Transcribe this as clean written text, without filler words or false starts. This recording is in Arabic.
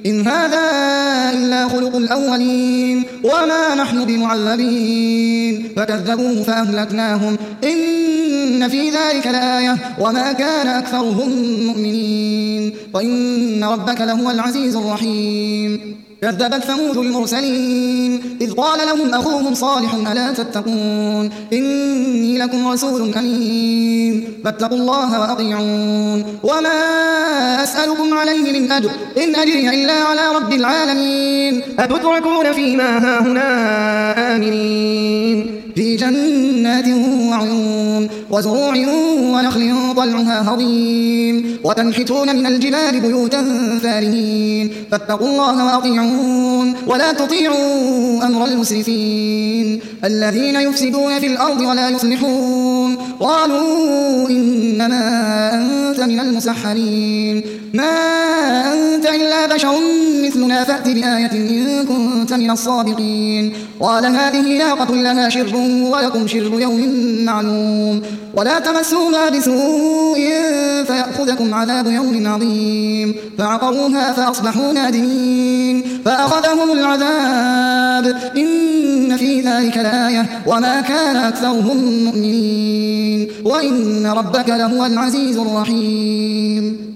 إن هذا إلا خلق الأولين وما نحن بمعذبين فكذبوه فأهلكناهم إن في ذلك لآية وما كان أكثرهم مؤمنين وإن ربك لهو العزيز الرحيم كذبت ثمود المرسلين إذ قال لهم أخوهم صالح ألا تتقون إني لكم رسول أمين فاتقوا الله وأطيعون وما أسألكم عليه من أجر إن أجري إلا على رب العالمين أتتركون فيما هاهنا آمنين في جنات وعيون وزروع ونخل طلعها هضيم وتنحتون من الجبال بيوتا فارهين فاتقوا الله وأطيعون ولا تطيعوا أمر المسرفين الذين يفسدون في الأرض ولا يصلحون قالوا إنما أنت من المسحرين ما أنت إلا بشر مثلنا فأت بآية إن كنت من الصادقين قال هذه ناقة لها شرب ولكم شرب يوم معلوم ولا تمسوها بسوء فيأخذكم عذاب يوم عظيم فعقروها فأصبحوا نادمين فأخذهم العذاب إن في ذلك لآية وما كان أكثرهم مؤمنين وإن ربك لهو العزيز الرحيم